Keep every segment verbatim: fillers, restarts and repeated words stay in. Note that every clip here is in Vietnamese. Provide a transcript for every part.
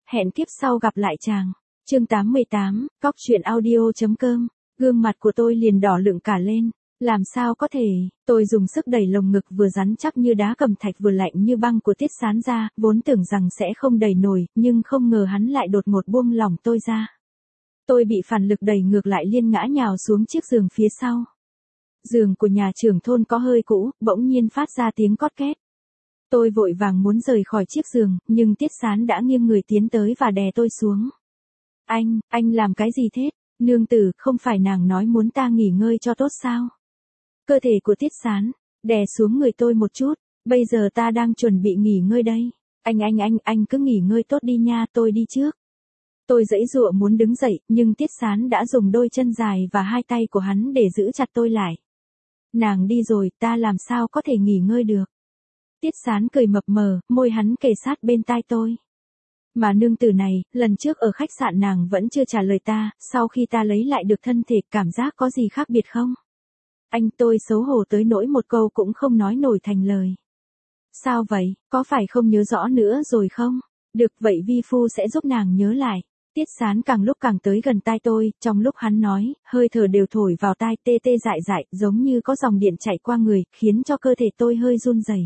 hẹn kiếp sau gặp lại chàng. Chương tám mươi tám, cóc truyện audio.com, gương mặt của tôi liền đỏ lựng cả lên. Làm sao có thể, tôi dùng sức đẩy lồng ngực vừa rắn chắc như đá cẩm thạch vừa lạnh như băng của Tiết Sán ra, vốn tưởng rằng sẽ không đẩy nổi, nhưng không ngờ hắn lại đột ngột buông lỏng tôi ra. Tôi bị phản lực đẩy ngược lại liên ngã nhào xuống chiếc giường phía sau. Giường của nhà trưởng thôn có hơi cũ, bỗng nhiên phát ra tiếng cót két. Tôi vội vàng muốn rời khỏi chiếc giường, nhưng Tiết Sán đã nghiêng người tiến tới và đè tôi xuống. Anh, anh làm cái gì thế? Nương tử, không phải nàng nói muốn ta nghỉ ngơi cho tốt sao? Cơ thể của Tiết Sán đè xuống người tôi một chút, bây giờ ta đang chuẩn bị nghỉ ngơi đây. Anh anh anh, anh cứ nghỉ ngơi tốt đi nha, tôi đi trước. Tôi giãy giụa muốn đứng dậy, nhưng Tiết Sán đã dùng đôi chân dài và hai tay của hắn để giữ chặt tôi lại. Nàng đi rồi, ta làm sao có thể nghỉ ngơi được? Tiết Sán cười mập mờ, môi hắn kề sát bên tai tôi. Mà nương tử này, lần trước ở khách sạn nàng vẫn chưa trả lời ta, sau khi ta lấy lại được thân thể, cảm giác có gì khác biệt không? Anh, tôi xấu hổ tới nỗi một câu cũng không nói nổi thành lời. Sao vậy, có phải không nhớ rõ nữa rồi không? Được, vậy vi phu sẽ giúp nàng nhớ lại. Tiết Sán càng lúc càng tới gần tai tôi, trong lúc hắn nói, hơi thở đều thổi vào tai tê tê dại dại, giống như có dòng điện chạy qua người, khiến cho cơ thể tôi hơi run rẩy.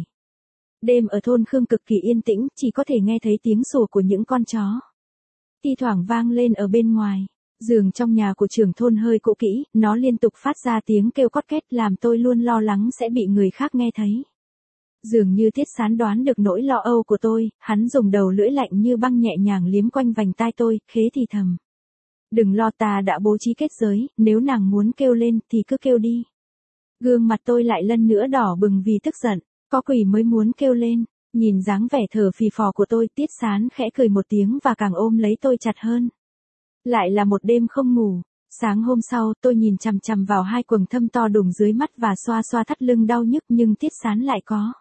Đêm ở thôn Khương cực kỳ yên tĩnh, chỉ có thể nghe thấy tiếng sủa của những con chó. Thi thoảng vang lên ở bên ngoài. Giường trong nhà của trưởng thôn hơi cũ kỹ, nó liên tục phát ra tiếng kêu cót két làm tôi luôn lo lắng sẽ bị người khác nghe thấy. Dường như Tiết Sán đoán được nỗi lo âu của tôi, hắn dùng đầu lưỡi lạnh như băng nhẹ nhàng liếm quanh vành tai tôi, khế thì thầm. Đừng lo, ta đã bố trí kết giới, nếu nàng muốn kêu lên thì cứ kêu đi. Gương mặt tôi lại lần nữa đỏ bừng vì tức giận, có quỷ mới muốn kêu lên. Nhìn dáng vẻ thở phì phò của tôi, Tiết Sán khẽ cười một tiếng và càng ôm lấy tôi chặt hơn. Lại là một đêm không ngủ. Sáng hôm sau, tôi nhìn chằm chằm vào hai quầng thâm to đùng dưới mắt và xoa xoa thắt lưng đau nhức, nhưng Tiết Sán lại có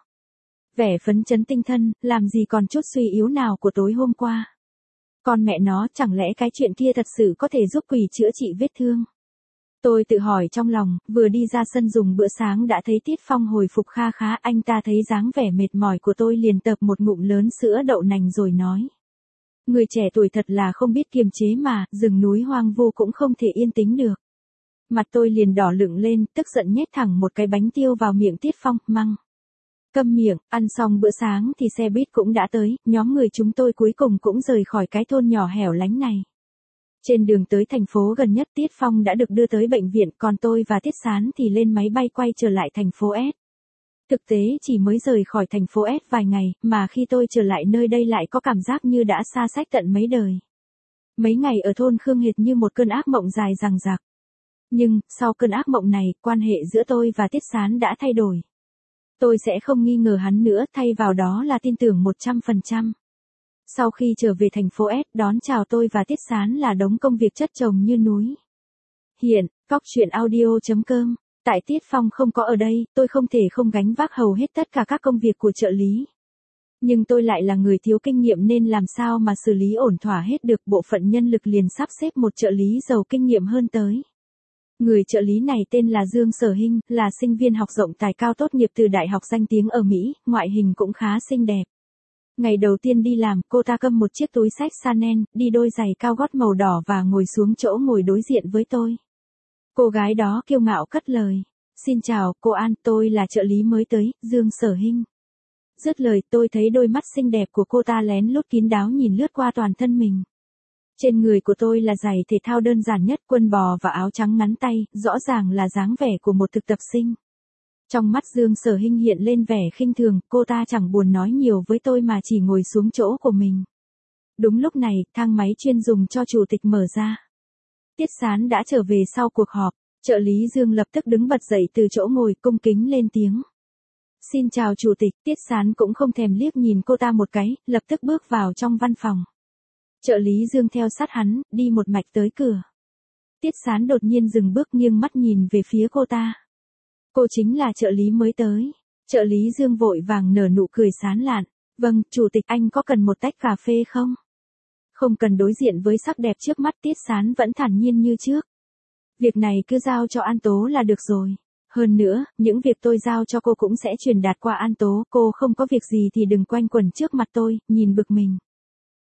vẻ phấn chấn tinh thần, làm gì còn chút suy yếu nào của tối hôm qua. Con mẹ nó, chẳng lẽ cái chuyện kia thật sự có thể giúp quỷ chữa trị vết thương? Tôi tự hỏi trong lòng, vừa đi ra sân dùng bữa sáng đã thấy Tiết Phong hồi phục kha khá, anh ta thấy dáng vẻ mệt mỏi của tôi liền tập một ngụm lớn sữa đậu nành rồi nói. Người trẻ tuổi thật là không biết kiềm chế mà, rừng núi hoang vu cũng không thể yên tĩnh được. Mặt tôi liền đỏ lựng lên, tức giận nhét thẳng một cái bánh tiêu vào miệng Tiết Phong, măng. Câm miệng, ăn xong bữa sáng thì xe buýt cũng đã tới, nhóm người chúng tôi cuối cùng cũng rời khỏi cái thôn nhỏ hẻo lánh này. Trên đường tới thành phố gần nhất, Tiết Phong đã được đưa tới bệnh viện, còn tôi và Tiết Sán thì lên máy bay quay trở lại thành phố S. Thực tế chỉ mới rời khỏi thành phố S vài ngày, mà khi tôi trở lại nơi đây lại có cảm giác như đã xa xách tận mấy đời. Mấy ngày ở thôn Khương hệt như một cơn ác mộng dài dằng dặc. Nhưng, sau cơn ác mộng này, quan hệ giữa tôi và Tiết Sán đã thay đổi. Tôi sẽ không nghi ngờ hắn nữa, thay vào đó là tin tưởng một trăm phần trăm. Sau khi trở về thành phố S, đón chào tôi và Tiết Sán là đống công việc chất chồng như núi. Hiện, cóc truyện audio.com. Tại Tiết Phong không có ở đây, tôi không thể không gánh vác hầu hết tất cả các công việc của trợ lý. Nhưng tôi lại là người thiếu kinh nghiệm nên làm sao mà xử lý ổn thỏa hết được, bộ phận nhân lực liền sắp xếp một trợ lý giàu kinh nghiệm hơn tới. Người trợ lý này tên là Dương Sở Hinh, là sinh viên học rộng tài cao tốt nghiệp từ đại học danh tiếng ở Mỹ, ngoại hình cũng khá xinh đẹp. Ngày đầu tiên đi làm, cô ta cầm một chiếc túi xách Chanel, đi đôi giày cao gót màu đỏ và ngồi xuống chỗ ngồi đối diện với tôi. Cô gái đó kiêu ngạo cất lời. Xin chào, cô An, tôi là trợ lý mới tới, Dương Sở Hinh. Dứt lời, tôi thấy đôi mắt xinh đẹp của cô ta lén lút kín đáo nhìn lướt qua toàn thân mình. Trên người của tôi là giày thể thao đơn giản nhất, quần bò và áo trắng ngắn tay, rõ ràng là dáng vẻ của một thực tập sinh. Trong mắt Dương Sở Hinh hiện lên vẻ khinh thường, cô ta chẳng buồn nói nhiều với tôi mà chỉ ngồi xuống chỗ của mình. Đúng lúc này, thang máy chuyên dùng cho chủ tịch mở ra. Tiết Sán đã trở về sau cuộc họp, trợ lý Dương lập tức đứng bật dậy từ chỗ ngồi, cung kính lên tiếng. Xin chào chủ tịch. Tiết Sán cũng không thèm liếc nhìn cô ta một cái, lập tức bước vào trong văn phòng. Trợ lý Dương theo sát hắn, đi một mạch tới cửa. Tiết Sán đột nhiên dừng bước, nghiêng mắt nhìn về phía cô ta. Cô chính là trợ lý mới tới. Trợ lý Dương vội vàng nở nụ cười sán lạn. Vâng, chủ tịch, anh có cần một tách cà phê không? Không cần. Đối diện với sắc đẹp trước mắt, Tiết Sán vẫn thản nhiên như trước. Việc này cứ giao cho An Tố là được rồi. Hơn nữa, những việc tôi giao cho cô cũng sẽ truyền đạt qua An Tố, cô không có việc gì thì đừng quanh quẩn trước mặt tôi, nhìn bực mình.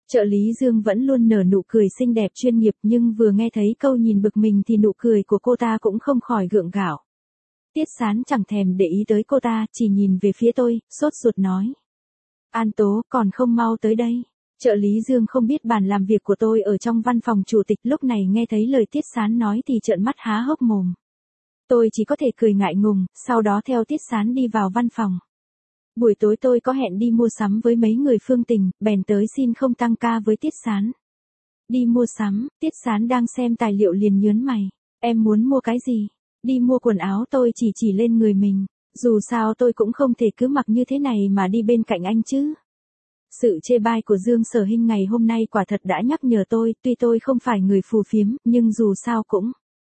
Trợ lý Dương vẫn luôn nở nụ cười xinh đẹp chuyên nghiệp, nhưng vừa nghe thấy câu nhìn bực mình thì nụ cười của cô ta cũng không khỏi gượng gạo. Tiết Sán chẳng thèm để ý tới cô ta, chỉ nhìn về phía tôi, sốt ruột nói. An Tố, còn không mau tới đây. Trợ lý Dương không biết bàn làm việc của tôi ở trong văn phòng chủ tịch, lúc này nghe thấy lời Tiết Sán nói thì trợn mắt há hốc mồm. Tôi chỉ có thể cười ngại ngùng, sau đó theo Tiết Sán đi vào văn phòng. Buổi tối tôi có hẹn đi mua sắm với mấy người Phương Tình, bèn tới xin không tăng ca với Tiết Sán. Đi mua sắm, Tiết Sán đang xem tài liệu liền nhớn mày. Em muốn mua cái gì? Đi mua quần áo, tôi chỉ chỉ lên người mình. Dù sao tôi cũng không thể cứ mặc như thế này mà đi bên cạnh anh chứ. Sự chê bai của Dương Sở Hinh ngày hôm nay quả thật đã nhắc nhở tôi, tuy tôi không phải người phù phiếm, nhưng dù sao cũng.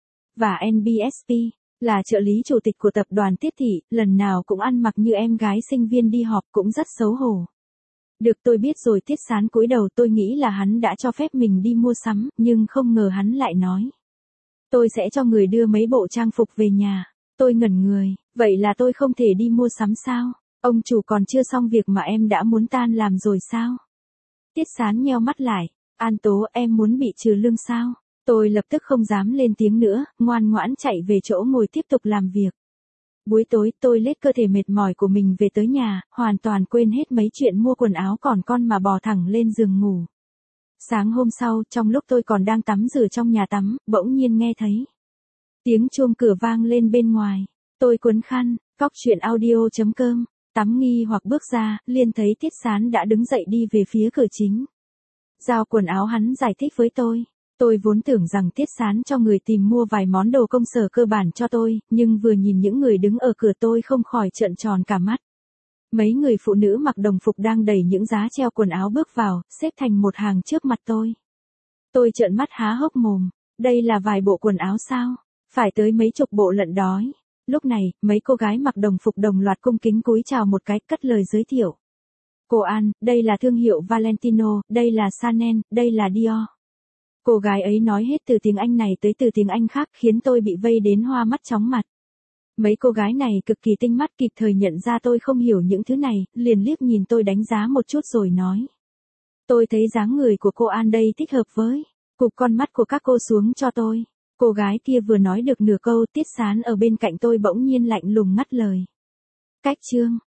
Và en bê ét pê, là trợ lý chủ tịch của tập đoàn Tiết Thị, lần nào cũng ăn mặc như em gái sinh viên đi họp, cũng rất xấu hổ. Được, tôi biết rồi. Tiết Sán cúi đầu, tôi nghĩ là hắn đã cho phép mình đi mua sắm, nhưng không ngờ hắn lại nói. Tôi sẽ cho người đưa mấy bộ trang phục về nhà. Tôi ngẩn người, vậy là tôi không thể đi mua sắm sao? Ông chủ còn chưa xong việc mà em đã muốn tan làm rồi sao? Tiết Sán nheo mắt lại. An Tố, em muốn bị trừ lương sao? Tôi lập tức không dám lên tiếng nữa, ngoan ngoãn chạy về chỗ ngồi tiếp tục làm việc. Buổi tối tôi lết cơ thể mệt mỏi của mình về tới nhà, hoàn toàn quên hết mấy chuyện mua quần áo còn con mà bò thẳng lên giường ngủ. Sáng hôm sau, trong lúc tôi còn đang tắm rửa trong nhà tắm, bỗng nhiên nghe thấy tiếng chuông cửa vang lên bên ngoài. Tôi cuốn khăn, cóc truyện audio chấm com, tắm nghi hoặc bước ra, liền thấy Tiết Sán đã đứng dậy đi về phía cửa chính. Giao quần áo, hắn giải thích với tôi. Tôi vốn tưởng rằng Tiết Sán cho người tìm mua vài món đồ công sở cơ bản cho tôi, nhưng vừa nhìn những người đứng ở cửa tôi không khỏi trợn tròn cả mắt. Mấy người phụ nữ mặc đồng phục đang đẩy những giá treo quần áo bước vào, xếp thành một hàng trước mặt tôi. Tôi trợn mắt há hốc mồm, đây là vài bộ quần áo sao? Phải tới mấy chục bộ lận đói. Lúc này, mấy cô gái mặc đồng phục đồng loạt cung kính cúi chào một cái, cất lời giới thiệu. Cô An, đây là thương hiệu Valentino, đây là Chanel, đây là Dior. Cô gái ấy nói hết từ tiếng Anh này tới từ tiếng Anh khác, khiến tôi bị vây đến hoa mắt chóng mặt. Mấy cô gái này cực kỳ tinh mắt, kịp thời nhận ra tôi không hiểu những thứ này, liền liếc nhìn tôi đánh giá một chút rồi nói. Tôi thấy dáng người của cô An đây thích hợp với. Cụp con mắt của các cô xuống cho tôi. Cô gái kia vừa nói được nửa câu, Tiết Sán ở bên cạnh tôi bỗng nhiên lạnh lùng ngắt lời. Cách chương.